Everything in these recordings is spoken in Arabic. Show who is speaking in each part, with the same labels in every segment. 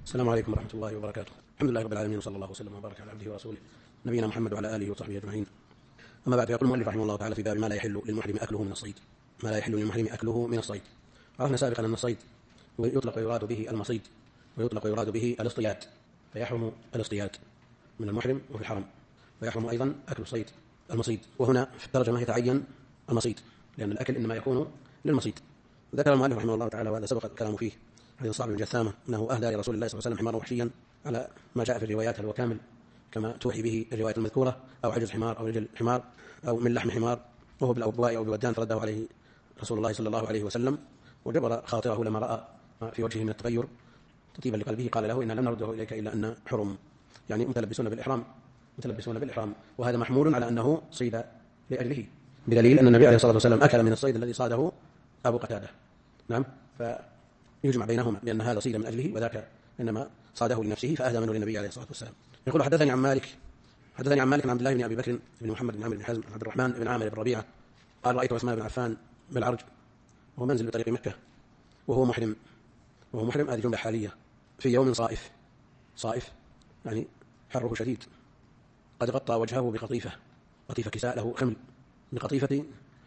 Speaker 1: السلام عليكم ورحمة الله وبركاته. الحمد لله رب العالمين، وصلى الله وسلم وبارك على عبده ورسوله نبينا محمد وعلى آله وصحبه أجمعين. أما بعد، يقول المؤلف رحمه الله تعالى في باب ما لا يحل للمحرم أكله من الصيد. ما لا يحل للمحرم أكله من الصيد. عرفنا سابقا أن الصيد يطلق ويراد به المصيد، ويطلق ويراد به الاصطياد، فيحرم الاصطياد من المحرم وفي الحرم، ويحرم أيضا أكل الصيد المصيد. وهنا في الترجمة يتعين المصيد، لأن الأكل إنما يكون للمصيد. ذكر المؤلف رحمه الله تعالى، وهذا سبق الكلام فيه، حديث صعب بن جثامة أنه أهدى لرسول الله صلى الله عليه وسلم حمارا وحشيا على ما جاء في الروايات، هل هو كامل كما توحي به الرواية المذكورة، أو عجز حمار، أو رجل حمار، أو من لحم حمار، وهو بالأوبواء أو بودان، فرده عليه رسول الله صلى الله عليه وسلم، وجبر خاطره لما رأى ما في وجهه من التغير تطيبا لقلبه، قال له: إن لم نرده إليك إلا أن حرم، يعني متلبسون بالإحرام، وهذا محمول على أنه صيد لأجله، بدليل أن النبي عليه الصلاة والسلام أكل من الصيد الذي صاده أبو قتادة. نعم، فيجمع بينهما بأن هذا صيد من أجله، وذاك إنما صاده لنفسه فأهدى منه للنبي عليه الصلاة والسلام. يقول: حدثني عن مالك عن عبد الله بن أبي بكر بن محمد بن عمرو بن حزم عبد الرحمن بن عامر بن ربيعة قال: رأيت عثمان بن عفان بالعرج وهو منزل بطريق مكة وهو محرم. هذه جملة حالية. في يوم صائف يعني حره شديد، قد غطى وجهه بقطيفة كساء له خمل، بقطيفة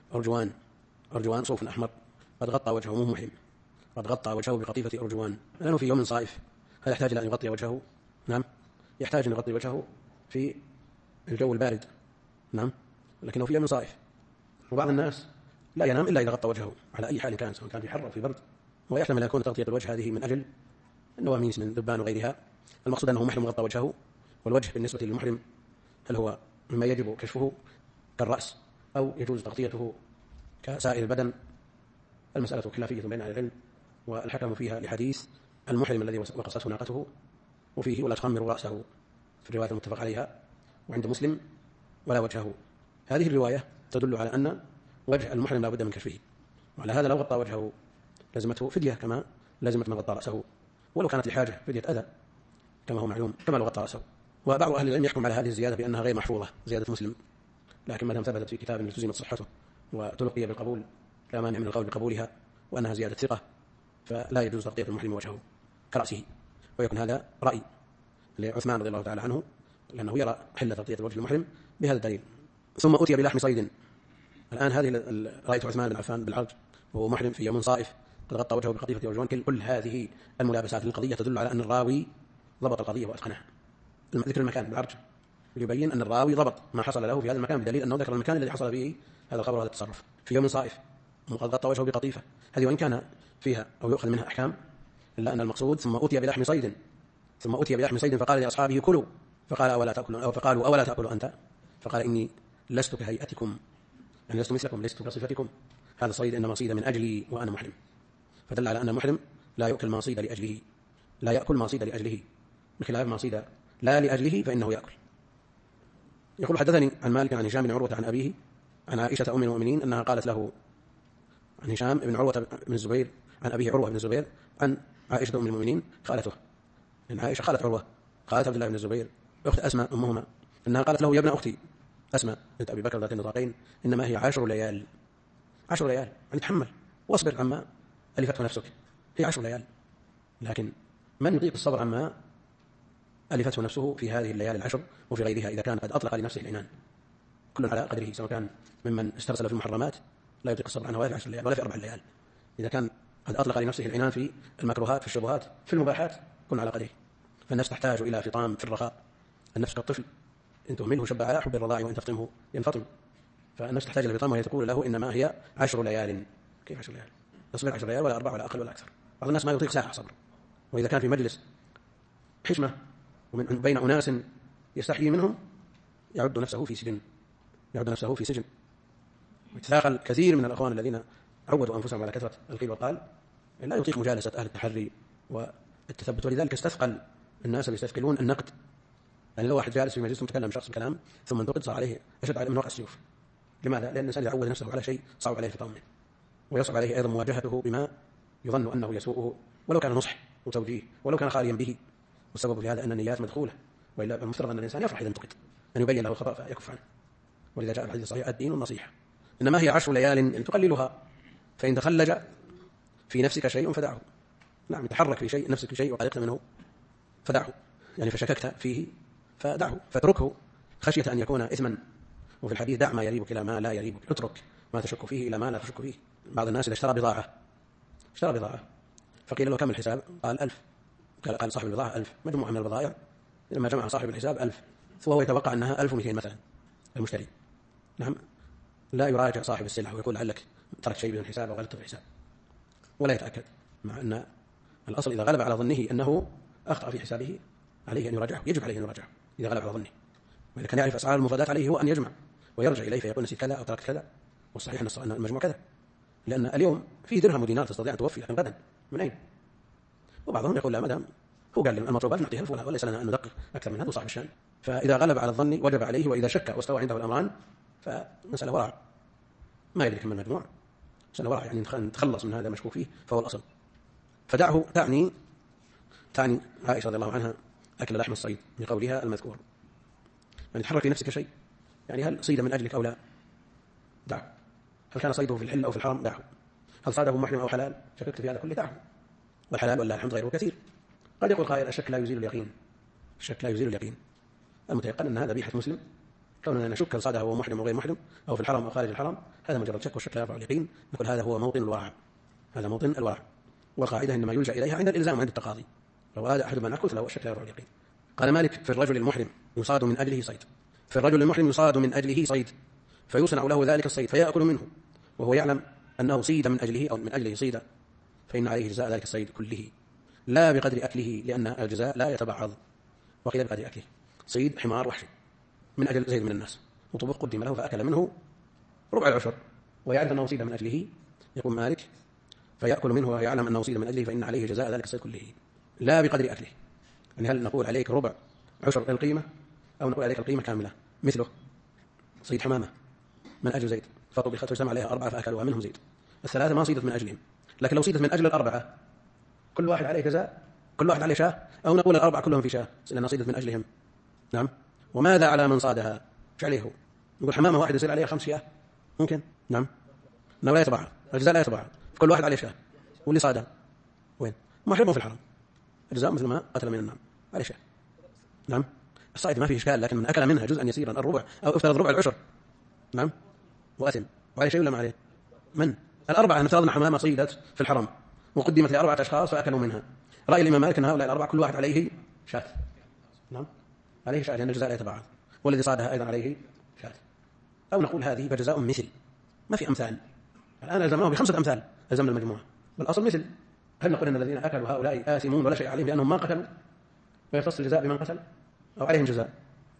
Speaker 1: أرجوان صوف أحمر، قد غطى وجهه، مو محرم، قد غطى وجهه بقطيفة أرجوان، لأنه في يوم صائف. هل يحتاج إلى أن يغطي وجهه؟ نعم، يحتاج أن يغطي وجهه في الجو البارد، نعم، لكنه في يوم صائف. وبعض الناس لا ينام إلا إذا غطى وجهه على أي حال كان، سواء كان في حر أو في برد، ويحتمل أن يكون تغطية الوجه هذه من أجل النواميس من ذبان وغيرها. المقصود أنه محرم غطى وجهه. والوجه بالنسبة للمحرم هل هو مما يجب كشفه كالرأس، أو يجوز تغطيته كسائر البدن؟ المسألة خلافية بين أهل العلم، والحكم فيها لحديث المحرم الذي وقصته ناقته، وفيه: ولا تخمر رأسه، في الرواية المتفق عليها وعند مسلم، ولا وجهه. هذه الرواية تدل على أن وجه المحرم لا بد من كشفه، وعلى هذا لو غطى وجهه لزمته فدية كما لزمت من غطى رأسه، ولو كانت لحاجة فدية أذى كما هو معلوم، كما لو غطى رأسه. وبعض أهل العلم يحكم على هذه الزيادة بأنها غير محفوظة، زيادة مسلم، لكن ما دام ثبتت في كتاب التزمت صحته وتلقي بالقبول لا مانع من القول بقبولها، وأنها زيادة ثقة، فلا يجوز تغطية المحرم وجهه كرأسه. ويكون هذا رأي لعثمان رضي الله تعالى عنه، لأنه يرى حل تغطية الوجه المحرم بهذا الدليل. ثم أتي بلحم صيد. الآن هذه رأيت عثمان بن عفان بالعرج وهو محرم في يوم صائف، قد غطى وجهه بقطيفة أرجوان. كل هذه الملابسات للقضية تدل على أن الراوي ضبط القضية وأتقنها. ذكر المكان بالعرج يبين أن الراوي ضبط ما حصل له في هذا المكان، بدليل أنه ذكر المكان الذي حصل فيه هذا الخبر وهذا التصرف في يوم صائف، وقد غطى وجهه بقطيفة. هذه وإن كان فيها أو يؤخذ منها أحكام، إلا أن المقصود: ثم أتي بلحم صيد فقال لأصحابه: كلوا، فقال: أولا تأكلون؟ أو فقالوا: أولا تأكل أنت؟ فقال: إني لست كهيئتكم، يعني لست مثلكم، لست كصفتكم، هذا الصيد إنما صيد من أجلي وأنا محرم. فدل على أن المحرم لا يأكل ما صيد لأجله، بخلاف ما صيد لا لأجله فإنه يأكل. يقول: حدثني عن مالك عن هشام بن عروة عن أبيه عن عائشة أم المؤمنين أنها قالت له، عن هشام بن عروة بن الزبير عن أبيه عروة بن الزبير عن عائشة أم المؤمنين خالته، إن عائشة خالت عروة، خالت عبد الله بن الزبير أخت أسماء أمهما، أنها قالت له: يا ابن أختي أسماء بنت أبي بكر ذات النطاقين، إنما هي 10 ليال، يعني تحمل واصبر عما ألفته نفسك، هي 10 ليال، لكن من يطيق الصبر عما ألفته نفسه في هذه الليالي 10 وفي غيرها إذا كان قد أطلق لنفسه العنان؟ كل على قدره، سواء كان ممن استرسل في المحرمات لا يطيق الصبر عنها ولا في 10 ليال ولا في 4 ليال، إذا كان قد أطلق لنفسه العنان في المكروهات، في الشبهات، في المباحات، كن على قدره. فالنفس تحتاج إلى فطام في الرخاء، النفس كالطفل إن تهمله شب على حب الرضاع وإن تفطمه ينفطم، فالنفس تحتاج إلى فطام، وهي تقول له: إنما هي 10 ليال. كيف 10 ليال؟ تصبر 10 ليال ولا 4 ولا أقل ولا أكثر؟ بعض الناس ما يطيق ساعة صبر، وإذا كان في مجلس حشمة ومن بين أناس يستحيي منهم يعد نفسه في سجن. ويتثاقل كثير من الأخوان الذين عودوا أنفسهم على كثرة القيل والقال لا يطيق مجالسة أهل التحري والتثبت، ولذلك استثقل الناس اللي يستثقلون النقد. يعني لو واحد جالس في مجلس متكلم شخص بكلام ثم انتقد صار عليه أشد عليه من وقع السيوف. لماذا؟ لأن الإنسان إذا عود نفسه على شيء صعب عليه الفطام منه، ويصعب عليه أيضا مواجهته بما يظن أنه يسوءه، ولو كان نصح وتوجيه، ولو كان خاليا به. والسبب في هذا أن النيات مدخولة، وإلا المفترض أن الإنسان يفرح إذا انتقد، أن يبين له الخطأ فيكف عنه. ولذا جاء الحديث الصحيح: الدين النصيحة. إنما هي 10 ليال أن تقللها، فإن تخلج في نفسك شيء فدعه. نعم، تحرك في شيء نفسك في شيء وقد منه فدعه، يعني فشككت فيه فدعه، فاتركه خشية أن يكون إثما. وفي الحديث دع ما يريبك إلى ما لا يريبك، اترك ما تشك فيه إلى ما لا تشك فيه. بعض الناس إذا اشترى بضاعة فقيل له كم الحساب؟ قال 1000. قال صاحب البضاعة 1000، مجموعة من البضائع، لما جمع صاحب الحساب 1000 فهو يتوقع أنها 1200 مثلا المشتري. نعم، لا يراجع صاحب السلعة ويقول لعلك ترك شيء من الحساب أو غلطت في الحساب، ولا يتأكد، مع أن الأصل إذا غلب على ظنه أنه أخطأ في حسابه عليه أن يراجعه، يجب عليه أن يراجعه إذا غلب على ظنه. وإذا كان يعرف أسعار المفردات عليه هو أن يجمع ويرجع إليه فيقول نسيت كذا أو تركت كذا، والصحيح أن المجموع كذا، لأن اليوم في درهم ودينار تستطيع أن توفي، لكن غدا من أين؟ وبعضهم يقول لا، مدام هو قال المطلوبات نعطيها الفلان وليس لنا أن ندقق أكثر من هذا، وصاحب الشأن. فإذا غلب على الظن وجب عليه، وإذا شك واستوى عنده الأمران فمسألة ورع، ما يدري كم المجموع، مسألة ورع، يعني نتخلص من هذا المشكوك فيه فهو الأصل. فدعه تعني عائشة رضي الله عنها أكل لحم الصيد من قولها المذكور، يعني تحرك في نفسك شيء، يعني هل صيد من أجلك أو لا؟ دعه. هل كان صيده في الحل أو في الحرام؟ دعه. هل صاده محرم أو حلال؟ شككت في هذا كله؟ دعه. والحلال والله الحمد غيره كثير. قد يقول قائل الشك لا يزيل اليقين، الشك لا يزيل اليقين، المتيقن أن هذا ذبيحة مسلم، كوننا نشك هل صاده هو محرم أو غير محرم أو في الحرام أو خارج الحرام، هذا مجرد شك، والشك لا يرفع اليقين، نقول هذا هو موطن الورع، هذا موطن الورع، والقاعدة إنما يلجأ إليها عند الإلزام وعند التقاضي، لو هذا أحد ما نقول له الشك لا يرفع اليقين. قال مالك في الرجل المحرم يصاد من أجله صيد، في الرجل المحرم يصاد من أجله صيد فيصنع له ذلك الصيد فيأكل منه وهو يعلم أنه صيد من أجله أو من أجله صيد، فإن عليه جزاء ذلك الصيد كله لا بقدر أكله، لأن الجزاء لا يتبعض. وقيل بقدر أكله، صيد حمار وحشي من أجل زيد من الناس، وطبق قدم له فأكل منه ربع العشر ويعرف أنه صيد من أجله، يقول مالك فيأكل منه ويعلم أنه صيد من أجله فإن عليه جزاء ذلك الصيد كله لا بقدر أكله. يعني هل نقول عليك ربع عشر القيمة أو نقول عليك القيمة كاملة؟ مثله صيد حمامة من أجل زيد فطبخت وجتمع عليها 4 فأكلوها منهم زيد، الثلاثة ما صيدت من أجلهم، لكن لو صيدت من أجل 4 كل واحد عليه جزاء، كل واحد عليه شاه، أو نقول 4 كلهم في شاه لأنها صيدت من أجلهم. نعم. وماذا على من صادها؟ ايش عليه؟ نقول حمامة واحدة يصير عليها 5 شاه ممكن؟ نعم. إنه لا يتبعض، الجزاء لا يتبعض، كل واحد عليه شاه، واللي صادها وين؟ محرم في الحرم، الجزاء مثل ما قتل من النعم عليه شاه. نعم. الصائد ما فيه إشكال، لكن من أكل منها جزءا يسيرا الربع أو افترض ربع العشر، نعم، وأثم وعليه شيء ولا ما عليه؟ من الأربعة نفترض حمامة صيدت في الحرم وقدمت ل4 أشخاص فأكلوا منها، رأي الإمام مالك أن هؤلاء ال4 كل واحد عليه شاة. نعم، عليه شاة لأن الجزاء لا يتبعض، والذي صادها أيضا عليه شاة. أو نقول هذه فجزاء مثل، ما في أمثال، الآن ألزمناه ب5 أمثال ألزمنا المجموعة، والأصل مثل. هل نقول أن الذين أكلوا هؤلاء آثمون ولا شيء عليهم لأنهم ما قتلوا ويختص الجزاء بمن قتل أو عليهم جزاء؟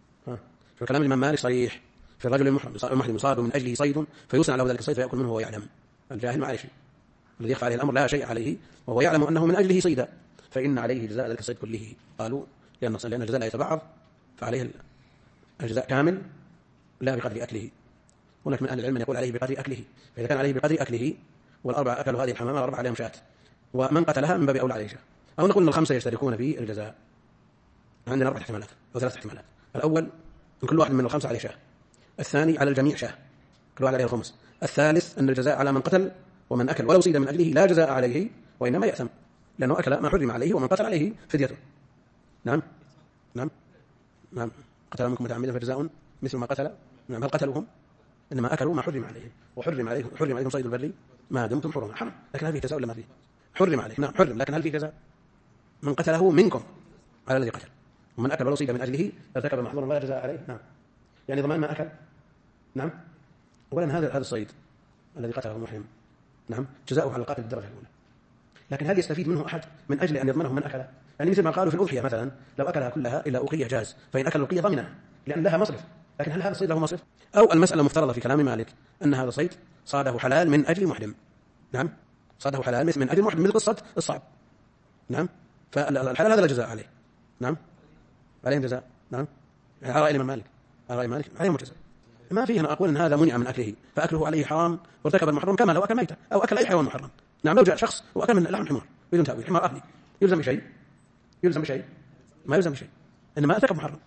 Speaker 1: شو كلام الإمام مالك صريح، في الرجل المحرم يصاد من أجله صيد فيصنع له ذلك الصيد فيأكل منه وهو يعلم، الجاهل ما عليه شيء، الذي يخفى عليه الأمر لا شيء عليه وهو يعلم أنه من أجله صيدا فإن عليه جزاء ذلك الصيد كله. قالوا لأن الجزاء لا يتبعض فعليه الجزاء كامل لا بقدر أكله. هناك من أهل العلم يقول عليه بقدر أكله، فإذا كان عليه بقدر أكله وال4 أكلوا هذه الحمامة وال4 عليهم شاة ومن قتلها من باب أولى عليه شاة. أو نقول أن ال5 يشتركون في الجزاء. عندنا 4 احتمالات أو 3 احتمالات. الأول أن كل واحد من ال5 عليه شاة، الثاني على الجميع شاة كل واحد عليه الخمس، الثالث أن الجزاء على من قتل ومن أكل ولو صيد من أجله لا جزاء عليه وإنما يأثم لأنه أكل ما حرم عليه ومن قتل عليه فديته. نعم نعم نعم. قتل منكم متعمدا فجزاء مثل ما قتل. نعم. هل قتلوهم؟ إنما أكلوا ما حرم عليهم، وحرم عليكم صيد البر ما دمتم حرما. حرم، لكن هل فيه جزاء ولا ما فيه؟ حرم عليه، نعم حرم، لكن هل فيه جزاء؟ من قتله منكم على الذي قتل، ومن أكل ولو صيد من أجله ارتكب محظورا ولا جزاء عليه. نعم، يعني ضمان ما أكل. نعم. أولا هذا الصيد الذي قتله المحرم، نعم، جزاؤه على القاتل الدرجة الأولى، لكن هل يستفيد منه أحد من أجل أن يضمنه من أكله؟ يعني مثل ما قالوا في الأضحية مثلا لو أكلها كلها إلا أقية جاز، فإن أكل الأقية ضمنها لأن لها مصرف، لكن هل هذا الصيد له مصرف؟ أو المسألة مفترضة في كلام مالك أن هذا الصيد صاده حلال من أجل محرم. نعم، صاده حلال من أجل محرم، مثل قصة الصعب. نعم، فالحلال هذا لا جزاء عليه. نعم، عليهم جزاء. نعم، على رأي الإمام مالك، على رأي مالك عليهم جزاء. ما فيه أنا أقول أن هذا منع من أكله فأكله عليه حرام وارتكب المحرم كما لو أكل ميتة أو أكل أي حيوان محرم. نعم، لو جاء شخص وأكل من لحم حمار بدون تأويل، حمار أهلي، يلزم بشيء؟ يلزم بشيء؟ ما يلزم بشيء، إنما ارتكب محرم.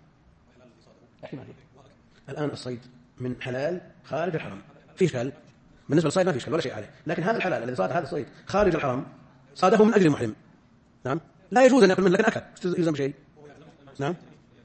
Speaker 1: الآن الصيد من حلال خارج الحرم في إشكال، بالنسبة للصيد ما في إشكال ولا شيء عليه، لكن هذا الحلال الذي صاد هذا الصيد خارج الحرم صاده من أجل محرم. نعم، لا يجوز أن يأكل منه، لكن أكل يلزم شيء. نعم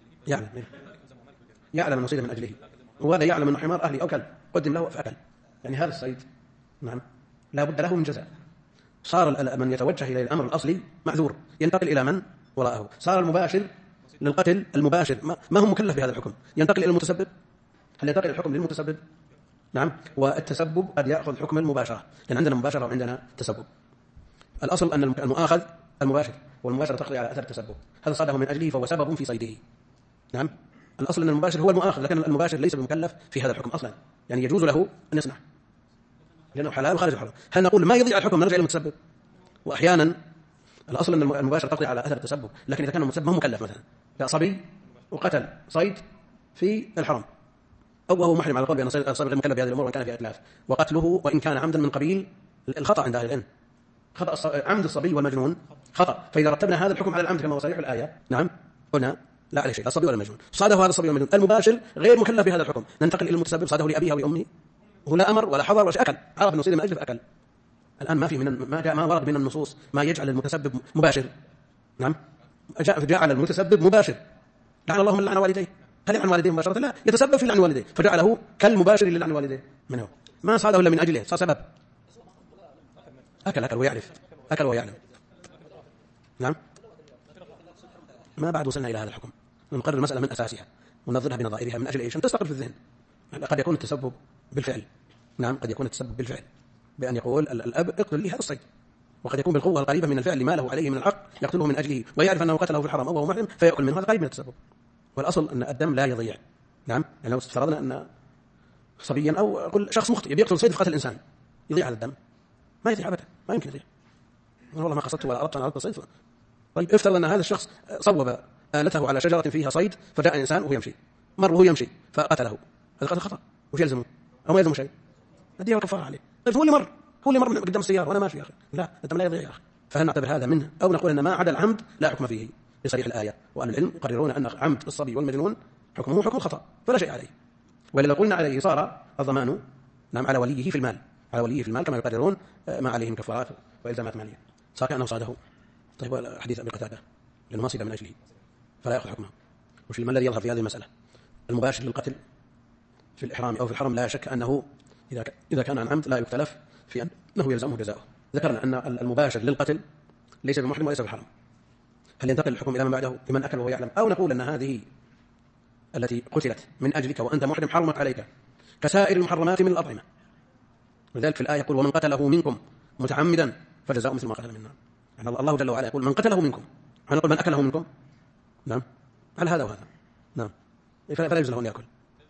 Speaker 1: يعلم أنه صيد من أجله، وهذا يعلم أنه حمار أهلي أو كلب قدم له فأكل، يعني هذا الصيد نعم لا بد له من جزاء. صار من يتوجه إلى الأمر الأصلي معذور، ينتقل إلى من وراءه. صار المباشر للقتل المباشر ما هو مكلف بهذا الحكم، ينتقل إلى المتسبب. هل ينتقل الحكم للمتسبب؟ نعم. والتسبب قد يأخذ حكم المباشرة، لأن عندنا مباشرة وعندنا تسبب. الأصل أن المؤاخذ المباشر، والمباشرة تقضي على أثر التسبب. هذا صاده من أجله فهو سبب في صيده. نعم. الأصل أن المباشر هو المؤاخذ، لكن المباشر ليس بمكلف في هذا الحكم أصلا، يعني يجوز له أن يصنع لأنه حلال وخارج الحرم. هل نقول ما يضيع الحكم نرجع إلى المتسبب؟ وأحيانا الأصل أن المباشر تقضي على أثر التسبب، لكن إذا كان المتسبب ما مكلف، مثلا جاء صبي وقتل صيد في الحرم، أو وهو محرم على القول بأن الصبي غير مكلف بهذه الأمور وإن كان في إتلاف، وقتله وإن كان عمدا من قبيل الخطأ عند أهل العلم. خطأ عمد الصبي والمجنون خطأ، فإذا رتبنا هذا الحكم على العمد كما هو صريح الآية نعم قلنا لا عليه شيء، لا الصبي ولا المجنون. صاده هذا الصبي والمجنون، المباشر غير مكلف بهذا الحكم، ننتقل إلى المتسبب. صاده لأبيه أو لأمه، هو لا أمر ولا حضر ولا أكل، عرف أنه صيد من أجله فأكل. الآن ما في ما ورد من النصوص ما يجعل المتسبب مباشر. نعم. جعل المتسبب مباشر، لعن الله من لعن والديه. هل يلعن والديه مباشرة؟ لا، يتسبب في لعن والديه، فجعله كالمباشر للعن والديه. من هو؟ ما صاده إلا من أجله، صار سبب. أكل ويعرف، أكل ويعلم. نعم. ما بعد وصلنا إلى هذا الحكم، نقرر المسألة من أساسها وننظرها بنظائرها من أجل إيش؟ أن تستقر في الذهن. قد يكون التسبب بالفعل، نعم قد يكون التسبب بالفعل بأن يقول الأب اقتل لي هذا الصيد، وقد يكون بالقوة القريبة من الفعل ما له عليه من الحق يقتله من أجله ويعرف أنه قتله في الحرام أو وهو محرم فيأكل منه، هذا قريب من التسبب. والأصل أن الدم لا يضيع. نعم. يعني لو افترضنا أن صبيا أو أقول شخص مخطئ بيقتل صيد في قتل الإنسان، يضيع هذا الدم؟ ما يضيع أبدا، ما يمكن يضيع. والله ما قصدت ولا أردت أن أردت صيد. طيب افترض أن هذا الشخص صوب آلته على شجرة فيها صيد، فجاء إنسان وهو يمشي، مر وهو يمشي فقتله، هذا قتل خطأ، وش يلزمه؟ أو ما يلزمه شيء؟ الدية كفارة عليه. طيب هو اللي مر من قدام السيارة وأنا ماشي يا أخي، لا الدم لا يضيع يا أخي. فهل نعتبر هذا منه أو نقول أن ما عدا العمد لا حكم فيه بصريح الآية؟ وأهل العلم يقررون أن عمد الصبي والمجنون حكمه حكم الخطأ فلا شيء عليه، وإذا قلنا عليه صار الضمان نعم على وليه في المال، على وليه في المال كما يقررون ما عليهم كفارات وإلزامات مالية، صار كأنه صاده. طيب حديث أبي قتادة لأنه ما صيد من أجله فلا يأخذ حكمه. وش الذي يظهر في هذه المسألة؟ المباشر للقتل في الإحرام أو في الحرم لا شك أنه إذا كان عن عمد لا يختلف في أنه يلزمه جزاؤه. ذكرنا أن المباشر للقتل ليس بمحرم وليس بحرم. هل ينتقل الحكم إلى من بعده لمن أكل وهو يعلم، أو نقول أن هذه التي قتلت من أجلك وأنت محرم حرمت عليك كسائر المحرمات من الأطعمة؟ ولذلك في الآية يقول ومن قتله منكم متعمدا فجزاؤه مثل ما قتل منا. يعني الله جل وعلا يقول من قتله منكم، هنقول من أكله منكم؟ نعم على هذا وهذا. نعم فلا يجوز له أن يأكل.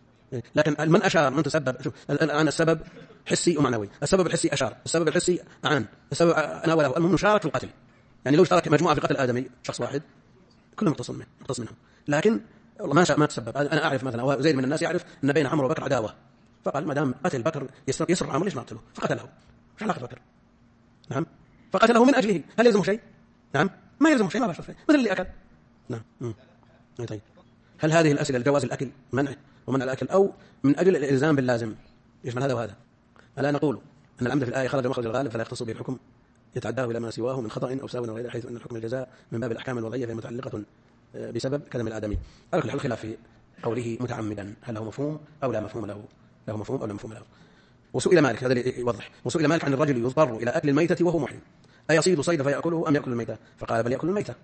Speaker 1: لكن من أشار من تسبب، شوف الآن السبب حسي ومعنوي، السبب الحسي أشار، السبب الحسي أعان، السبب ناوله، المهم مشارك في القتل. يعني لو اشترك مجموعة في قتل آدمي شخص واحد كلهم مقتص منهم، لكن والله ما تسبب. أنا أعرف مثلا أو زيد من الناس يعرف أن بين عمرو وبكر عداوة، فقال ما دام قتل بكر يسر عمرو ليش ما قتله؟ فقتله. ايش علاقة بكر؟ نعم فقتله من أجله، هل يلزمه شيء؟ نعم ما يلزمه شيء، ما باشر شيء مثل اللي أكل. نعم. طيب هل هذه الأسئلة لجواز الأكل منع ومنع الأكل أو من أجل الإلزام باللازم يشمل هذا وهذا؟ ألا نقول أن العمد في الآية خرج مخرج الغالب فلا يختص به الحكم يتعداه إلى ما سواه من خطأ أو سهو وغيره، حيث أن الحكم الجزاء من باب الأحكام الوضعية فهي متعلقة بسبب كلام الآدمي. على كل حال الخلاف في قوله متعمدا هل له مفهوم أو لا مفهوم له، له مفهوم أو لا مفهوم له. وسئل مالك، هذا اللي يوضح، وسئل مالك عن الرجل يضطر إلى أكل الميتة وهو محرم أيصيد صيد فيأكله أم يأكل الميتة؟ فقال بل يأكل الميتة.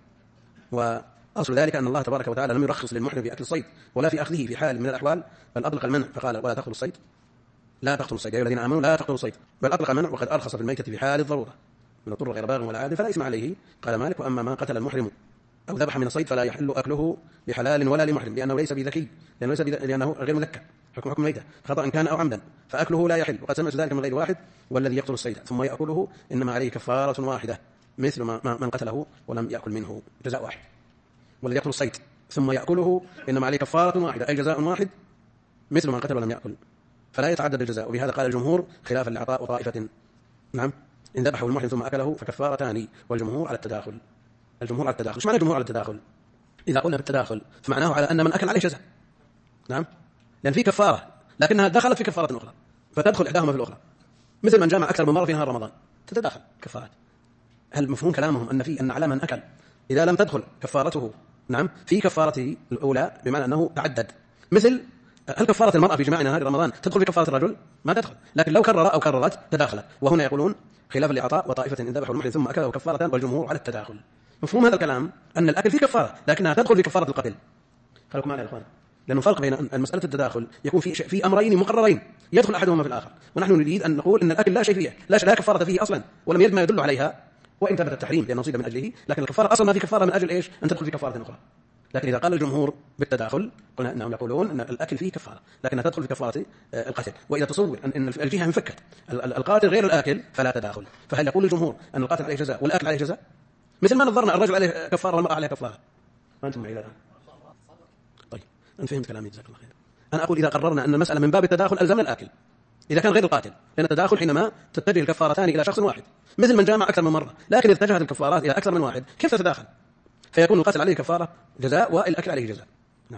Speaker 1: وأصل ذلك أن الله تبارك وتعالى لم يرخص للمحرم في أكل الصيد ولا في أخذه في حال من الأحوال، بل أطلق المنع فقال ولا تأكلوا الصيد، لا تقتلوا الصيد يا أيها الذين آمنوا لا تقتلوا الصيد، بل أطلق المنع وقد أرخص في الميتة في حال الضرورة من اضطر غير باغ ولا عاد فلا إثم عليه. قال مالك وأما ما قتل المحرم أو ذبح من الصيد فلا يحل أكله لحلال ولا لمحرم لأنه ليس بذكي، لأنه غير مذكى حكم الميتة خطأ كان أو عمدا، فأكله لا يحل. وقد سمعت ذلك من غير واحد، والذي يقتل الصيد ثم يأكله إنما عليه كفارة واحدة مثل ما من قتله ولم يأكل منه جزاء واحد. والذي يقتل الصيد ثم يأكله إنما عليه كفارة واحدة أي جزاء واحد مثل من قتل ولم يأكل، فلا يتعدد الجزاء. وبهذا قال الجمهور خلافا لعطاء طائفة نعم إن ذبحه المحرم ثم أكله فكفارتان، والجمهور على التداخل. الجمهور على التداخل. ايش معنى الجمهور على التداخل؟ إذا قلنا بالتداخل فمعناه على أن من أكل عليه جزاء، نعم لأن في كفارة لكنها دخلت في كفارة أخرى فتدخل إحداهما في الأخرى، مثل من جامع أكثر من مرة في نهار رمضان تتداخل كفارات. هل مفهوم كلامهم أن على من أكل إذا لم تدخل كفارته نعم في كفارته الأولى بمعنى أنه تعدد. مثل هل كفارة المرأة في جماع نهار رمضان تدخل في كفارة الرجل؟ ما تدخل، لكن لو كرر أو كررت تداخلت. وهنا يقولون خلافا لعطاء وطائفة إن ذبحوا المحرم ثم أكله كفارة والجمهور على التداخل. مفهوم هذا الكلام أن الأكل فيه كفارة لكنها تدخل في كفارة القتل. خلوكم معنا يا إخوان، لأنه فرق بين مسألة التداخل يكون في أمرين مقررين يدخل أحدهما في الآخر، ونحن نريد أن نقول أن الأكل لا شيء فيه، لا كفارة فيه أصلا، ولم يرد ما يدل عليها وإن ثبت التحريم لأنه صيد من أجله، لكن الكفارة أصلا ما في كفارة من أجل إيش؟ أن تدخل في كفارة أخرى. لكن إذا قال الجمهور بالتداخل قلنا أنهم يقولون أن الأكل فيه كفارة لكنها تدخل في كفارة القتل. وإذا تصور أن الجهة انفكت القاتل غير الآكل فلا تداخل. فهل يقول الجمهور أن القاتل عليه جزاء والآكل عليه جزاء؟ مثل ما نظرنا الرجل عليه كفارة والمرأة عليها كفارة. ما أنتم معي الآن؟ طيب أنا فهمت كلامي جزاك الله خير. أنا أقول إذا قررنا أن المسألة من باب التداخل ألزمنا الآكل إذا كان غير القاتل، لأن التداخل حينما تتجه الكفارتان إلى شخص واحد، مثل من جامع أكثر من مرة، لكن إذا اتجهت الكفارات إلى أكثر من واحد كيف تتداخل؟ فيكون القاتل عليه كفارة جزاء والأكل عليه جزاء. نعم.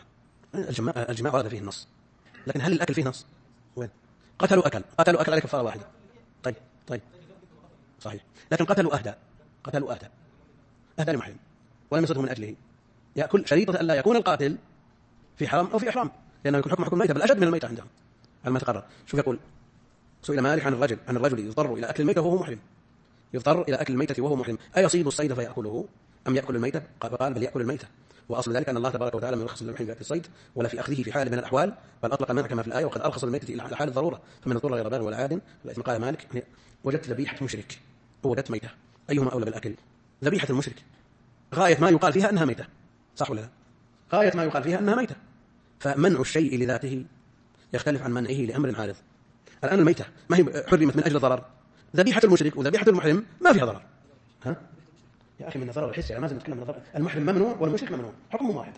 Speaker 1: الجماع ورد فيه النص، لكن هل الأكل فيه نص؟ وين؟ قتلوا أكل عليه كفارة واحدة. طيب صحيح، لكن قتلوا أهدى لمحرم ولم يصده من أجله، يأكل شريطة أن لا يكون القاتل في حرام أو في إحرام، لأنه يكون حكم الميتة بل أشد من الميتة عندهم على ما تقرر. شوف يقول سئل مالك عن الرجل يضطر إلى أكل الميتة وهو محرم، يضطر إلى أكل الميتة وهو محرم أيصيد الصيد فيأكله أم يأكل الميتة؟ قال بل يأكل الميتة، وأصل ذلك أن الله تبارك وتعالى من يرخص للمحرم في الصيد ولا في أخذه في حال من الأحوال، بل أطلق المنع كما في الآية وقد أرخص الميتة إلى حال الضرورة فمن اضطر غير باغ ولا عاد. قال مالك وجدت ذبيحة مشرك ووجدت ميتة أيهما أولى بالأكل؟ ذبيحة المشرك غاية ما يقال فيها أنها ميتة، صح ولا لا؟ غاية ما يقال فيها أنها ميتة، فمنع الشيء لذاته يختلف عن منعه لأمر عارض. الآن الميتة ما هي حرمت من أجل الضرر، ذبيحة المشرك وذبيحة المحرم ما فيها ضرر. ها يا أخي من الضرر الحسي، يعني لازم نتكلم عن الضرر. المحرم ممنوع والمشرك ممنوع، حكمهم واحد،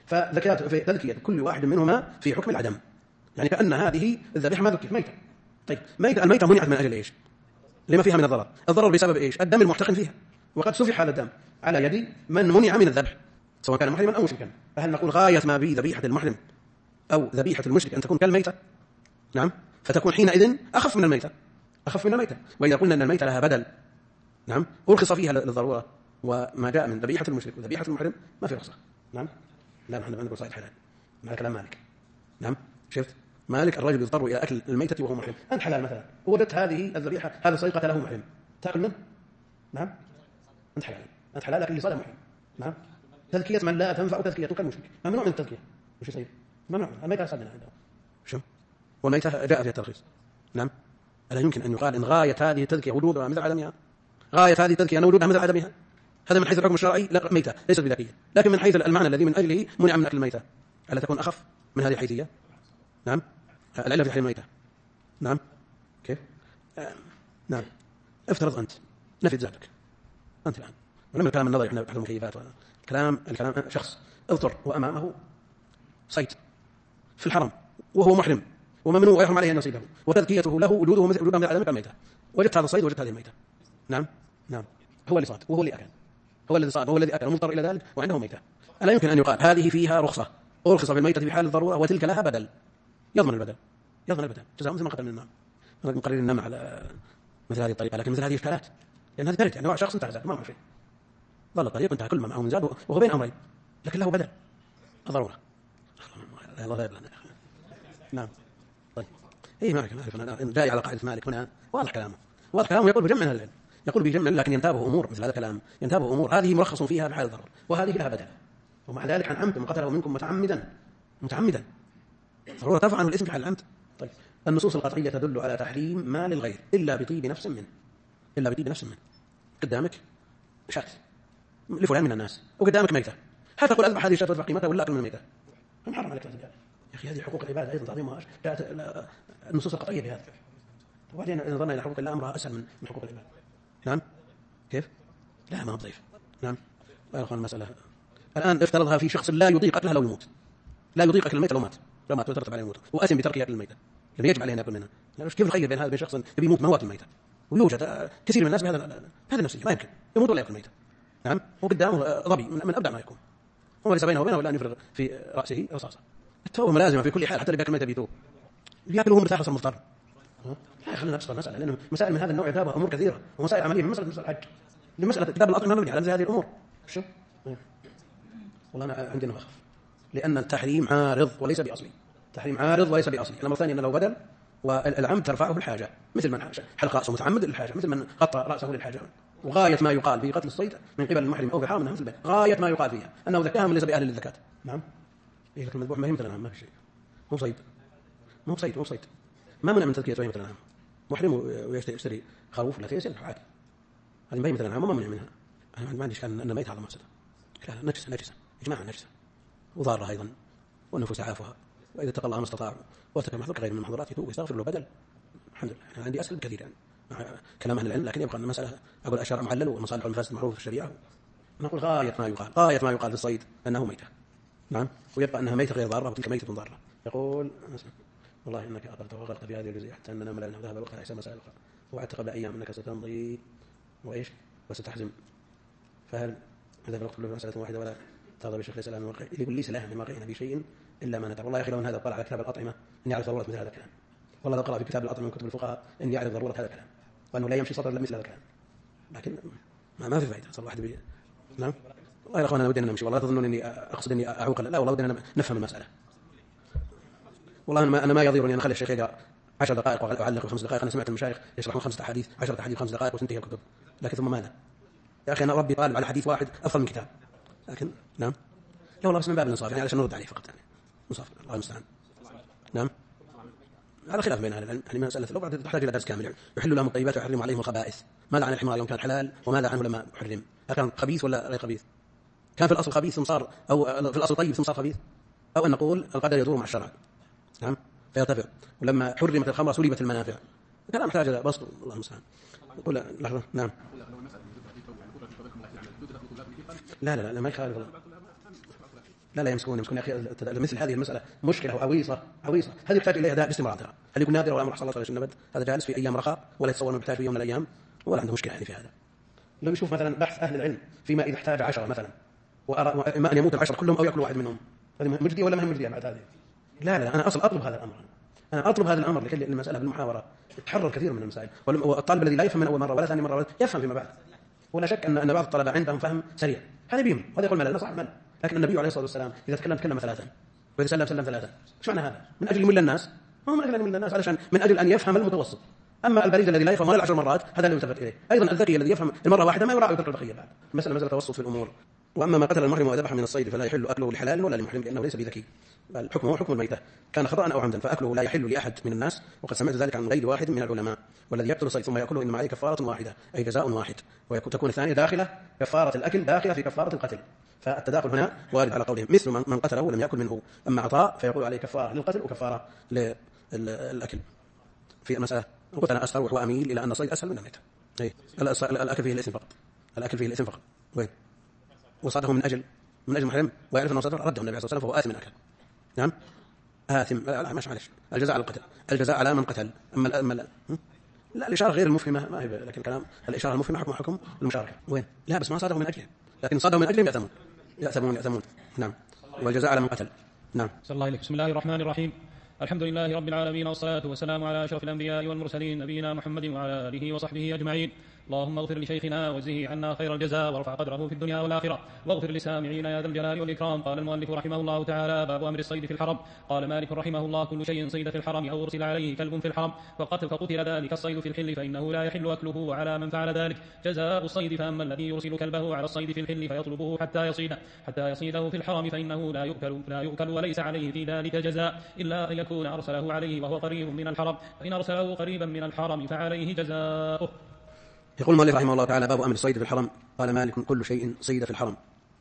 Speaker 1: فتذكية كل واحد منهما في حكم العدم، يعني كأن هذه الذبيحة ما ذكيت ميتة. طيب الميتة منعت من أجل إيش؟ لما فيها من الضرر. الضرر بسبب إيش؟ الدم المحتقن فيها، وقد سفح هذا الدم على يد من منع من الذبح سواء كان محرما أو مشركا. فهل نقول غاية ما به ذبيحة المحرم أو ذبيحة المشرك أن تكون كالميتة؟ نعم، فتكون حينئذ أخف من الميتة. وإذا قلنا أن الميتة لها بدل نعم أرخص فيها للضرورة، وما جاء من ذبيحة المشرك وذبيحة المحرم ما في رخصة. نعم لا نحن نقول صيد حلال مع كلام مالك. نعم شفت مالك الرجل يضطر إلى أكل الميتة وهو محرم، أنت حلال مثلا وجدت هذه الذبيحة هذا الصيد قتله محرم تأكل منه؟ نعم أنت حلال لكن لصالح محرم. نعم تذكية من لا تنفع تذكيته كالمشرك ممنوع من التذكية. وش يصير؟ ممنوع. الميتة صدنا عنده شو والميتة جاء فيها الترخيص. نعم ألا يمكن أن يقال إن غاية هذه التذكية وجودها مثل عدمها؟ غاية هذه التذكية أن وجودها مثل عدمها، هذا من حيث الحكم الشرعي لا ميتة ليست بذكية، لكن من حيث المعنى الذي من أجله منع من أكل الميتة ألا تكون أخف من هذه الحيثية؟ نعم العلة في تحريم الميتة. نعم كيف؟ نعم افترض أنت نفي ذاتك أنت الآن ولم الكلام النظري احنا بحث المكيفات الكلام شخص اضطر وأمامه صيد في الحرم وهو محرم وممنوع ويحرم عليه أن يصيده وتذكيته له وجوده مثل وجود عدم الميتة، وجدت هذا الصيد وجدت هذه الميتة. نعم هو اللي صاد وهو اللي أكل، هو الذي صاد وهو الذي أكل ومضطر إلى ذلك وعنده ميتة. ألا يمكن أن يقال هذه فيها رخصة أرخص في الميتة في حال الضرورة وتلك لها بدل، يضمن البدل جزاء مثل ما قتل من النار. مقررين النم على مثل هذه الطريقة، لكن مثل هذه إشكالات لأن هذه ترد يعني شخص انتهى زاد ما شيء ظل الطريق انتهى كل ما معه من زاد وهو بين أمرين لكن له بدل الضرورة. الله لا يبلغ. نعم طيب مالك أنا جاي على قاعدة مالك هنا واضح كلامه يقول بجمع من العلم، يقول بجمع لكن ينتابه أمور مثل هذا الكلام، ينتابه أمور هذه مرخص فيها بحال الضرر وهذه لها بدل، ومع ذلك عن عمد قتله منكم متعمدا ضرورة ترفع عنه الاسم في حال العمد. طيب النصوص القطعية تدل على تحريم مال الغير إلا بطيب نفس منه قدامك شات لفلان من الناس وقدامك ميتة، هل تقول أذبح هذه الشات وادفع قيمتها ولا أكل من الميتة؟ محرم عليك يا أخي، هذه حقوق العبادة أيضا تعظيمها جاءت النصوص القطعية بهذا، وبعدين إذا ظننا إلى حقوق الله أمرها أسهل من حقوق العبادة. نعم كيف؟ لا ما ضيف. نعم المسألة الآن افترضها في شخص لا يطيق أكلها لو يموت، لا يطيق أكل الميتة لو مات وترتب عليه الموت وأثم بترك أكل الميتة لم يجب عليه أن يأكل منها. كيف نخير بين هذا بين شخص يبي يموت موات الميتة ويوجد كثير من الناس بهذا النفسية ما يمكن يموت ولا يأكل الميتة. نعم وقدامه ضبي من أبدع ما يكون هو ليس بينه وبينه إلا أن يفرغ في رأسه رصاصة. التوبة ملازمة في كل حال حتى اللي بيأكل الميتة بيتوب يأكله مرتاح وصل مضطر. لا خلينا نفس المسألة لأنه مسائل من هذا النوع يتابع أمور كثيرة ومسائل عملية من مسألة الحج لمسألة كتاب الأطعمة مبني على مثل هذه الأمور. شو؟ والله أنا عندي أنه أخف، لأن التحريم عارض وليس بأصلي. التحريم عارض وليس بأصلي. الأمر الثاني أنه لو بدل، والعمد ترفعه بالحاجة، مثل من حلق رأسه متعمد للحاجة، مثل من غطى رأسه للحاجة. وغاية ما يقال في قتل الصيد من قبل المحرم أو في الحرام أنها مثل البيت، غاية ما يقال فيها أنه ذكاها من ليس بأهل للزكاة. نعم. إيه لكن المذبوح ما هي مثل الأنعام، ما في شيء، مو صيد، مو صيد، مو صيد، ما منع من تزكية بهيمة الأنعام. محرم ويشتري خروف ولا يسلم عادي، هذه بهيمة الأنعام وما منع منها. أنا ما عندي إشكال أن ميت هذا مفسدة، لا نجسة، نجسة إجماعا نجسة، وضارة أيضا، والنفوس عافها. وإذا اتقى الله ما استطاع وارتكب محظور غير من المحظورات يتوب ويستغفر له بدل. الحمد لله. أنا عندي أسهل بكثير يعني مع كلام أهل العلم، لكن يبقى أن المسألة أقول الشرع معلل والمصالح والمفاسد معروفة في الشريعة. نقول غاية ما يقال، غاية ما يقال في الصيد أنه ميتة، نعم، ويبقى أنها ميتة غير ضارة وتلك ميتة ضارة. يقول والله إنك أقلت وغلقت في هذه الجزئية حتى أننا مللنا وذهب الوقت على حساب مسائل أخرى، وعدت قبل أيام أنك ستمضي وإيش وستحزم، فهل هذا الوقت كله مسألة واحدة ولا ترضى بشيخ ليس لها من واقع؟ يقول ليس لها من واقعنا بشيء إلا ما ندع. والله يا أخي لو أن هذا طلع على كتاب الأطعمة إني أعرف ضرورة مثل هذا الكلام، والله لو قرأ في كتاب الأطعمة من كتب الفقهاء إني أعرف ضرورة هذا الكلام، وأنه لا يمشي سطر إلا مثل هذا الكلام، لكن ما في فائدة. صار واحد نعم. والله يا أخوان أنا ودي أن نمشي، والله لا تظنون إني أقصد إني أعوق، لا والله ودي أن نفهم المسألة. والله أنا ما يضيرني أن أخلي الشيخ يقرأ 10 دقائق وأعلق ب5 دقائق. أنا سمعت المشايخ يشرحون 5 أحاديث 10 أحاديث 5 دقائق وتنتهي الكتب، لكن ثم ماذا؟ يا أخي أنا ربي طالب على حديث واحد أفضل من كتاب، لكن نعم لا والله بس من باب الإنصاف يعني علشان نرد عليه فقط يعني انصاف، الله المستعان. نعم على خلاف بين أهل العلم يعني مسألة لو بعد تحتاج إلى درس كامل يعني. يحل لهم الطيبات ويحرم عليهم الخبائث. ماذا عن الحمار يوم كان حلال وماذا عنه لما حرم؟ هل كان خبيث ولا غير خبيث؟ كان في الأصل خبيث ثم صار، أو في الأصل طيب ثم صار خبيث، أو أن نقول القدر يدور مع الشرع نعم فيرتفع، ولما حرمت الخمر سلبت المنافع. كلام محتاج إلى بسط، الله المستعان. نقول لحظة نعم. لا ما يخالف، لا يمسكون يا أخي. مثل هذه المسألة مشكلة وعويصة، هذه يحتاج إليها باستمرار. ترى هل يكون نادر ولا أمر حصل الله النبت هذا جالس في أيام رخاء ولا يتصور أنه يحتاج في يوم من الأيام ولا عنده مشكلة يعني في هذا. لو يشوف مثلا بحث أهل العلم فيما إذا احتاج 10 مثلا وإما أن يموت ال10 كلهم أو يأكل واحد منهم، هذه مجدية ولا ما هي مجدية بعد هذه؟ لا أنا أطلب هذا الأمر، أنا أطلب هذا الأمر لكي المسألة بالمحاورة تحرر كثير من المسائل. والطالب الذي لا يفهم من أول مرة ولا ثاني مرة يفهم فيما بعد. ولا شك أن بعض الطلبة عندهم فهم سريع، هذا بيهم وهذا يقول ملل، صح ملل. لكن النبي عليه الصلاة والسلام إذا تكلم 3 وإذا سلم 3. إيش معنى هذا؟ من أجل يمل الناس؟ ما هو من أجل أن يمل الناس، علشان من أجل أن يفهم المتوسط. أما البليد الذي لا يفهم ولا 10 مرات هذا لا يلتفت إليه. أيضا الذكي الذي يفهم المرة واحدة ما يراعي ويترك البقية بعد. مسألة توسط في الأمور. وأما ما قتل المحرم وذبح من الصيد فلا يحل أكله لحلال ولا لمحرم لأنه ليس بذكي، بل حكمه حكم الميتة كان خطأ أو عمدا، فأكله لا يحل لأحد من الناس، وقد سمعت ذلك عن غير واحد من العلماء. والذي يقتل الصيد ثم يأكله إنما عليه كفارة واحدة أي جزاء واحد، وتكون الثانية داخلة كفارة الأكل داخلة في كفارة القتل. فالتداخل هنا وارد على قولهم مثل من قتله ولم يأكل منه. أما عطاء فيقول عليه كفارة للقتل وكفارة للأكل. في المسألة قلت أنا أسهر وأميل إلى أن الصيد أسهل من الميتة. الأكل فيه الإثم فقط، الأكل فيه الإثم فقط. وين وصاده من أجل محرم ويعرف أنه صدر رده النبي صلى الله عليه وسلم فهو آثم من أكل. نعم آثم. لا مش معلش، الجزاء على القتل، الجزاء على من قتل. أما لا الإشارة غير المفهمة ما هي، لكن كلام الإشارة المفهمة حكم المشاركة. وين لا بس ما صاده من أجله، لكن صاده من أجلهم يأثمون. نعم والجزاء على من قتل. نعم.
Speaker 2: صلى الله عليه. بسم الله الرحمن الرحيم. الحمد لله رب العالمين والصلاة والسلام على أشرف الأنبياء والمرسلين نبينا محمد وعلى آله وصحبه أجمعين. اللهم اغفر لشيخنا وجزه عنا خير الجزاء وارفع قدره في الدنيا والآخرة، واغفر لسامعينا يا ذا الجلال والإكرام. قال المؤلف رحمه الله تعالى: باب أمر الصيد في الحرم. قال مالك رحمه الله: كل شيء صيد في الحرم أو أرسل عليه كلب في الحرم فقتل ذلك الصيد في الحل فإنه لا يحل أكله، وعلى من فعل ذلك جزاء الصيد. فأما الذي يرسل كلبه على الصيد في الحل فيطلبه حتى يصيده في الحرم فإنه لا يؤكل وليس عليه في ذلك جزاء إلا أن يكون أرسله عليه وهو قريب من الحرم، فإن أرسله قريبا من الحرم فعليه جزاؤه.
Speaker 1: يقول مالك رحمه الله تعالى: باب أمر الصيد في الحرم. قال مالك: كل شيء صيد في الحرم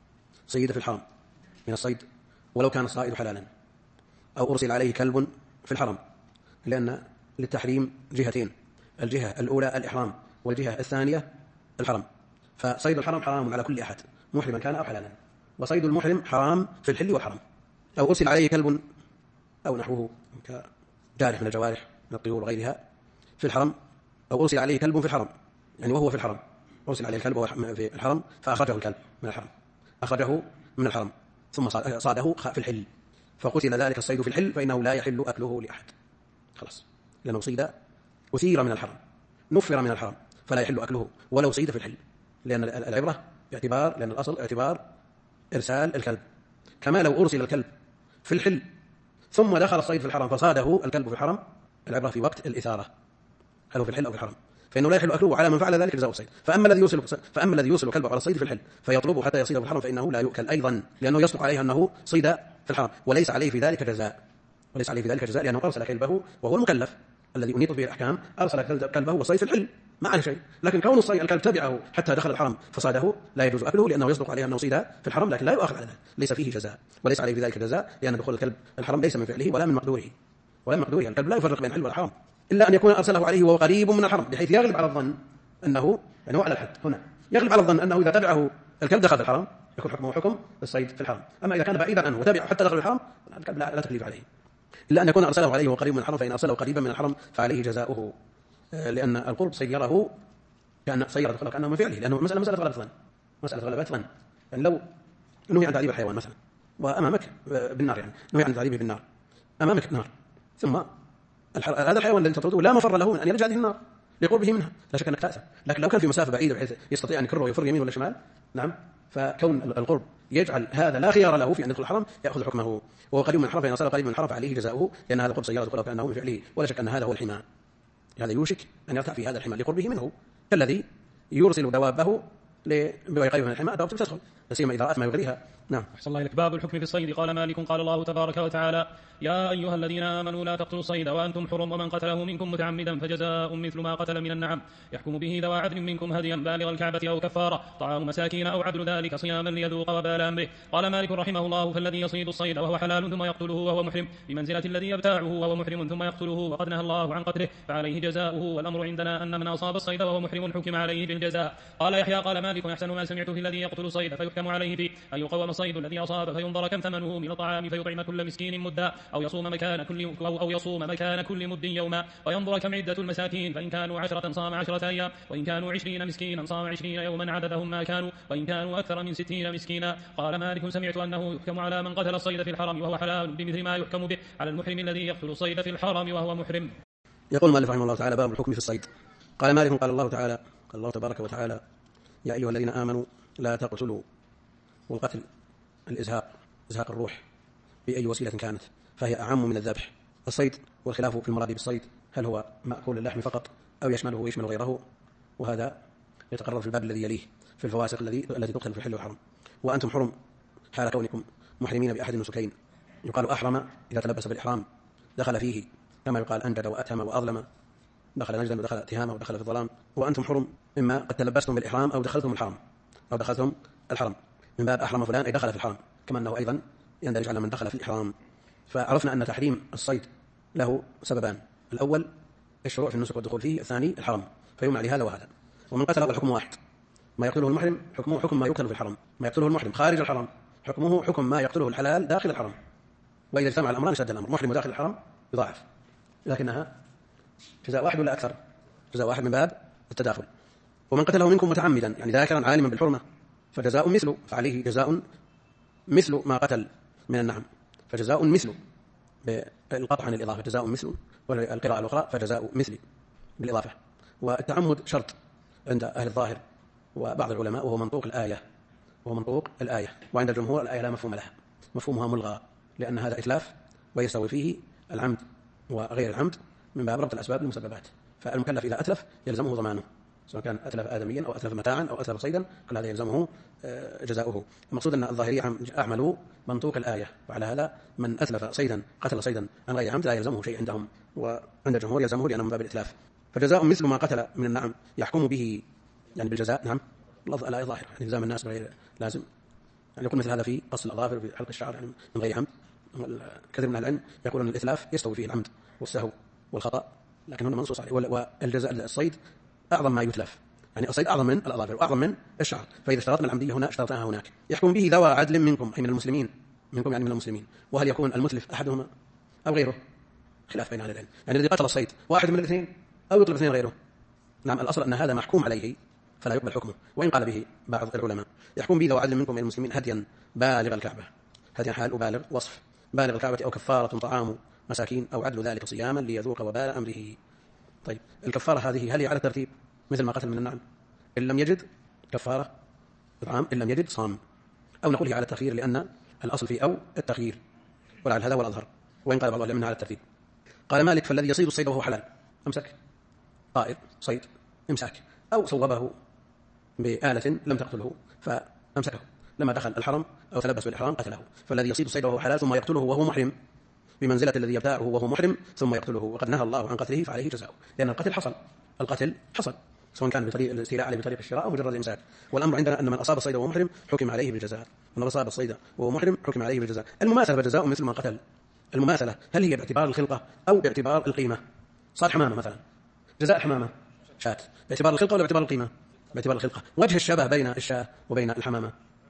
Speaker 1: من الصيد ولو كان الصائد حلالا أو أرسل عليه كلب في الحرم، لأن للتحريم جهتين: الجهة الأولى الإحرام والجهة الثانية الحرم. فصيد الحرم حرام على كل أحد محرما كان أو حلالا، وصيد المحرم حرام في الحل والحرم. أو أرسل عليه كلب أو نحوه كجارح من الجوارح من الطيور وغيرها في الحرم، أو أرسل عليه كلب في الحرم يعني وهو في الحرم، أرسل عليه الكلب في الحرم فأخرجه الكلب من الحرم ثم صاده في الحل فقتل ذلك الصيد في الحل فإنه لا يحل أكله لأحد، خلاص، لأنه صيد أثير من الحرم نفر من الحرم فلا يحل أكله ولو صيد في الحل، لأن العبرة لأن الأصل اعتبار إرسال الكلب، كما لو أرسل الكلب في الحل ثم دخل الصيد في الحرم فصاده الكلب في الحرم، العبرة في وقت الإثارة، هل هو في الحل أو في الحرم، فإنه لا يحل أكله على من فعل ذلك جزاء الصيد. فأما الذي يوصل كلبه على الصيد في الحل فيطلبه حتى يصيده في الحرم فإنه لا يؤكل أيضا، لأنه يصدق عليه أنه صيد في الحرم وليس عليه في ذلك جزاء، لأنه أرسل كلبه وهو المكلف الذي أنيط به الأحكام، أرسل كلبه والصيد في الحل ما عليه شيء. لكن كون الكلب تبعه حتى دخل الحرم فصاده لا يجوز أكله، لأنه يصدق عليه أنه صيد في الحرم لكن لا يؤاخذ على ذلك، ليس فيه جزاء وليس عليه في ذلك جزاء، لأن دخول الكلب الحرم ليس من فعله ولا من مقدوره. الكلب لا يفرق بين الحل والحرام إلا أن يكون أرسله عليه وهو قريب من الحرم، بحيث يغلب على الظن أنه يعني على الحد هنا يغلب على الظن أنه إذا تبعه الكلب دخل في الحرم يكون حكمه حكم الصيد في الحرم. أما إذا كان بعيدا عنه وتبعه حتى دخل الحرم الكلب لا تكليف عليه، إلا أن يكون أرسله عليه وهو قريب من الحرم، فإن أرسله قريبا من الحرم فعليه جزاؤه، لأن القرب سيره كأنه من فعله، لأنه مسألة غلبة ظن. يعني لو نهي عن تعذيب الحيوان مثلا وأمامك بالنار، يعني نهي عن تعذيبه بالنار أمامك نار، ثم هذا الحيوان الذي تطرده لا مفر له من أن يرجع هذه النار لقربه منها، لا شك أنك تأثم. لكن لو كان في مسافة بعيدة بحيث يستطيع أن يكره ويفر يمين ولا شمال، نعم، فكون القرب يجعل هذا لا خيار له في أن يدخل الحرم يأخذ حكمه، وهو قريب من الحرم، فإن صار قريب من الحرم فعليه جزاؤه، لأن هذا القرب سيارة كأنه من فعله، ولا شك أن هذا هو الحمى، هذا يوشك أن يرتع في هذا الحمى لقربه منه، كالذي يرسل دوابه لقريب من الحمى دواب تدخل، لا سيما إذا رأت ما يغريها. نعم.
Speaker 2: أحسن الله إليك. باب الحكم في الصيد. قال مالك قال الله تبارك وتعالى: يا أيها الذين آمنوا لا تقتلوا الصيد وأنتم حرم، ومن قتله منكم متعمدا فجزاء مثل ما قتل من النعم، يحكم به ذوى عدل منكم هديا بالغ الكعبة أو كفارة طعام مساكين أو عدل ذلك صياما ليذوق وبال أمره. قال مالك رحمه الله: فالذي يصيد الصيد وهو حلال ثم يقتله وهو محرم بمنزلة الذي يبتاعه وهو محرم ثم يقتله وقد نهى الله عن قتله فعليه جزاؤه، والأمر عندنا أن من أصاب الصيد وهو محرم حكم عليه بالجزاء. قال يحيى قال مالك: أحسن ما سمعت في الذي يقتل الصيد فيحكم عليه به أن يقوم الصيد الذي أصاب فينظر كم ثمنه من الطعام فيطعم كل مسكين مدا أو يصوم مكان كل مد يوما، وينظر كم عدة المساكين، فإن كانوا 10 صام 10 أيام، وإن كانوا 20 مسكينا صام 20 يوما عددهم ما كانوا، وإن كانوا أكثر من 60 مسكينا. قال مالك: سمعت أنه يحكم على من قتل الصيد في الحرم وهو حلال بمثل ما يحكم به على المحرم الذي يقتل الصيد في الحرم وهو محرم.
Speaker 1: يقول مالك رحمه الله تعالى: باب الحكم في الصيد. قال مالك: قال الله تبارك وتعالى: يا أيها الذين آمنوا لا تقتلوا، والقتل إزهاق الروح بأي وسيلة كانت، فهي أعم من الذبح. الصيد والخلاف في المراد بالصيد، هل هو مأكول اللحم فقط أو يشمله ويشمل غيره، وهذا يتقرر في الباب الذي يليه في الفواسق التي تقتل في الحل والحرم. وأنتم حرم حال كونكم محرمين بأحد النسكين. يقال أحرم إذا تلبس بالإحرام دخل فيه، كما يقال أنجد وأتهم وأظلم، دخل نجدا ودخل اتهاما ودخل في الظلام. وأنتم حرم إما قد تلبستم بالإحرام أو دخلتم الحرم من باب أحرم فلان أي دخل في الحرم، كما أنه أيضا يندرج على من دخل في الإحرام. فعرفنا أن تحريم الصيد له سببان: الأول الشروع في النسك والدخول فيه، الثاني الحرم، فيمنع لهذا وهذا. ومن قتله الحكم واحد، ما يقتله المحرم حكمه حكم ما يقتل في الحرم، ما يقتله المحرم خارج الحرم حكمه حكم ما يقتله الحلال داخل الحرم، وإذا اجتمع الأمران اشتد الأمر، محرم داخل الحرم يضاعف، لكنها جزاء واحد ولا أكثر، جزاء واحد من باب التداخل. ومن قتله منكم متعمدا يعني ذاكرا عالما بالحرمة فجزاء مثله، فعليه جزاء مثل ما قتل من النعم، فجزاء مثل بالقطع عن الإضافة، جزاء مثل، والقراءة الأخرى فجزاء مثل بالإضافة. والتعمد شرط عند أهل الظاهر وبعض العلماء، وهو منطوق الآية، وعند الجمهور الآية لا مفهوم لها، مفهومها ملغى، لأن هذا إتلاف ويستوي فيه العمد وغير العمد من باب ربط الأسباب للمسببات، فالمكلف إذا أتلف يلزمه ضمانه، سواء كان أتلف آدميا أو أتلف متاعا أو أتلف صيدا، كل هذا يلزمه جزاؤه. المقصود أن الظاهرية أعملوا منطوق الآية، وعلى هذا من أتلف صيدا قتل صيدا عن غير عمد لا يلزمه شيء عندهم، وعند الجمهور يلزمه لأنه من باب الإتلاف. فجزاء مثل ما قتل من النعم يحكم به يعني بالجزاء، نعم، لا ظاهر يعني إلزام الناس غير لازم، يعني يكون مثل هذا في قص الأظافر في حلق الشعر يعني من غير عمد. كثير من العلم يقول أن الإتلاف يستوي فيه العمد والسهو والخطأ، لكن هنا منصوص عليه. والجزاء الصيد أعظم ما يتلف، يعني الصيد أعظم من الأظافر وأعظم من الشعر، فإذا اشترطنا العمدية هنا اشترطناها هناك. يحكم به ذوى عدل منكم أي من المسلمين، منكم يعني من المسلمين. وهل يكون المتلف أحدهما أو غيره؟ خلاف بين أهل العلم، يعني الذي قتل الصيد واحد من الاثنين أو يطلب اثنين غيره. نعم، الأصل أن هذا محكوم عليه فلا يقبل حكمه، وإن قال به بعض العلماء. يحكم به ذوى عدل منكم من المسلمين هديا بالغ الكعبة، هديا حال بالغ وصف بالغ الكعبة، أو كفارة طعام مساكين أو عدل ذلك صياما ليذوق وبال أمره. طيب الكفارة هذه هل هي على الترتيب مثل ما قتل من النعم؟ إن لم يجد كفارة إطعام إن لم يجد صام، أو نقول هي على التخيير لأن الأصل في أو التخيير، ولعل هذا هو الأظهر، وإن قال بعض العلماء منها على الترتيب. قال مالك فالذي يصيد الصيد وهو حلال، أمسك طائر صيد إمساك، أو صوبه بآلة لم تقتله فأمسكه، لما دخل الحرم أو تلبس بالإحرام قتله. فالذي يصيد الصيد وهو حلال ثم يقتله وهو محرم بمنزلة الذي يبتاعه وهو محرم ثم يقتله، وقد نهى الله عن قتله فعليه جزاؤه، لأن القتل حصل سواء كان بطريق الاستيلاء عليه بطريق الشراء أو مجرد الإمساك. والأمر عندنا أن من أصاب الصيد وهو محرم حكم عليه بالجزاء، من أصاب الصيد وهو محرم حكم عليه بالجزاء. المماثلة بالجزاء مثل ما قتل. المماثلة هل هي باعتبار الخلقة أو باعتبار القيمة؟ صاد حمامة مثلا، جزاء الحمامة شاة، باعتبار الخلقة ولا باعتبار القيمة؟ باعتبار الخلقة. وجه الشبه بين الشاة وبين الحمامة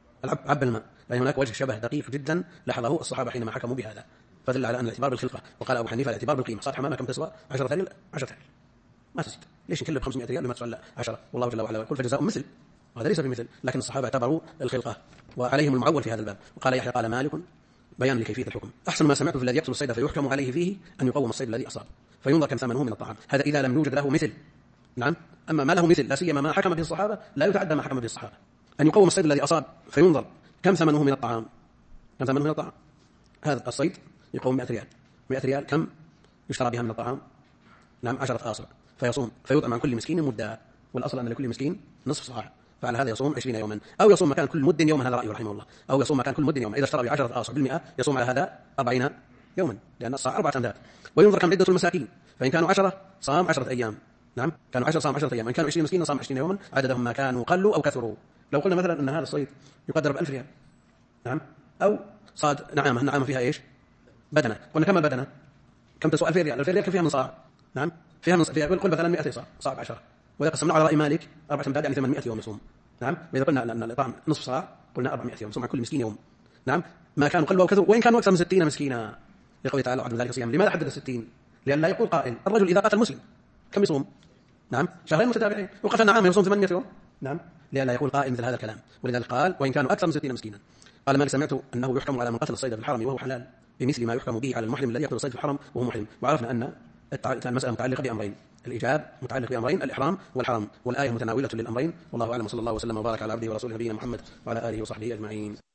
Speaker 1: عب الماء، لأن هناك وجه شبه دقيق جدا لاحظه الصحابة حينما حكموا بهذا، فدل على أن الاعتبار بالخلقة. وقال أبو حنيفة الاعتبار بالقيمة. صاد حمامة كم تسوى؟ 10 ريال، 10 ريال ما تزيد، ليش نكلف 500 ريال لما تسوى 10؟ والله جل وعلا يقول فجزاء مثل، وهذا ليس بمثل، لكن الصحابة اعتبروا الخلقة وعليهم المعول في هذا الباب. وقال يحيى قال مالك بيان لكيفية الحكم: أحسن ما سمعت في الذي يقتل الصيد فيحكم عليه فيه أن يقوم الصيد الذي أصاب فينظر كم ثمنه من الطعام، هذا إذا لم يوجد له مثل. نعم، أما ما له مثل لا سيما ما حكم به الصحابة لا يتعدى ما حكم به الصحابة. أن يقوم الصيد الذي أصاب فينظر كم ثمنه من الطعام، كم ثمنه من الطعام. هذا الصيد يقوم 100 ريال، 100 ريال كم يشترى بها من الطعام؟ نعم 10 آصع، فيصوم فيطعم عن كل مسكين مدة، والأصل أن لكل مسكين نصف صاع، فعلى هذا يصوم 20 يوما، أو يصوم مكان كل مد يوما، هذا رأيه رحمه الله، أو يصوم مكان كل مد يوما. إذا اشترى ب10 آصع بالمئة يصوم على هذا 40 يوما، لأن الصاع 4 أمداد. وينظر كم عدة المساكين، فإن كانوا 10 صام 10 أيام، نعم كانوا 10 صام 10 أيام، إن كانوا 20 مسكين صام 20 يوما، عددهم ما كانوا قلوا أو كثروا. لو قلنا مثلا أن هذا الصيد يقدر ب1000 ريال، نعم، أو صاد نعامة فيها إيش؟ بدنة، قلنا كم البدنة؟ كم تسوى 2000 ريال؟ 2000 ريال كم فيها من صاع؟ نعم فيها من صاع، قل مثلا 200 صاع، صاع ب10، وإذا قسمنا على رأي مالك 4 أمداد يعني 800 يوم يصوم. نعم، وإذا قلنا أن الإطعام نصف صاع قلنا 400 يوم يصوم عن كل مسكين يوم. نعم، ما كانوا قلوا أو كثروا، وإن كانوا أكثر من 60 مسكينا، لقوله تعالى وعد ذلك صيام. لماذا حدد 60؟ لأن لا يقول قائل الرجل إذا قتل مسلم كم يصوم؟ نعم 2 شهرين متتابعين، وقتل نعامة يصوم 800 يوم. نعم، لأن لا يقول قائل مثل هذا الكلام، ولذلك قال وإن كانوا أكثر من 60 مسكينا. قال مالك سمعت أنه يحكم على من قتل الصيد في الحرم وهو حلال بمثل ما يحكم به على المحرم الذي يقتل الصيد في الحرم وهو محرم. وعرفنا أن المسألة متعلقة بأمرين، الإيجاب متعلق بأمرين، الإحرام والحرم، والآية متناولة للأمرين. والله أعلم، صلى الله وسلم وبارك على عبده ورسوله نبينا محمد وعلى آله وصحبه أجمعين.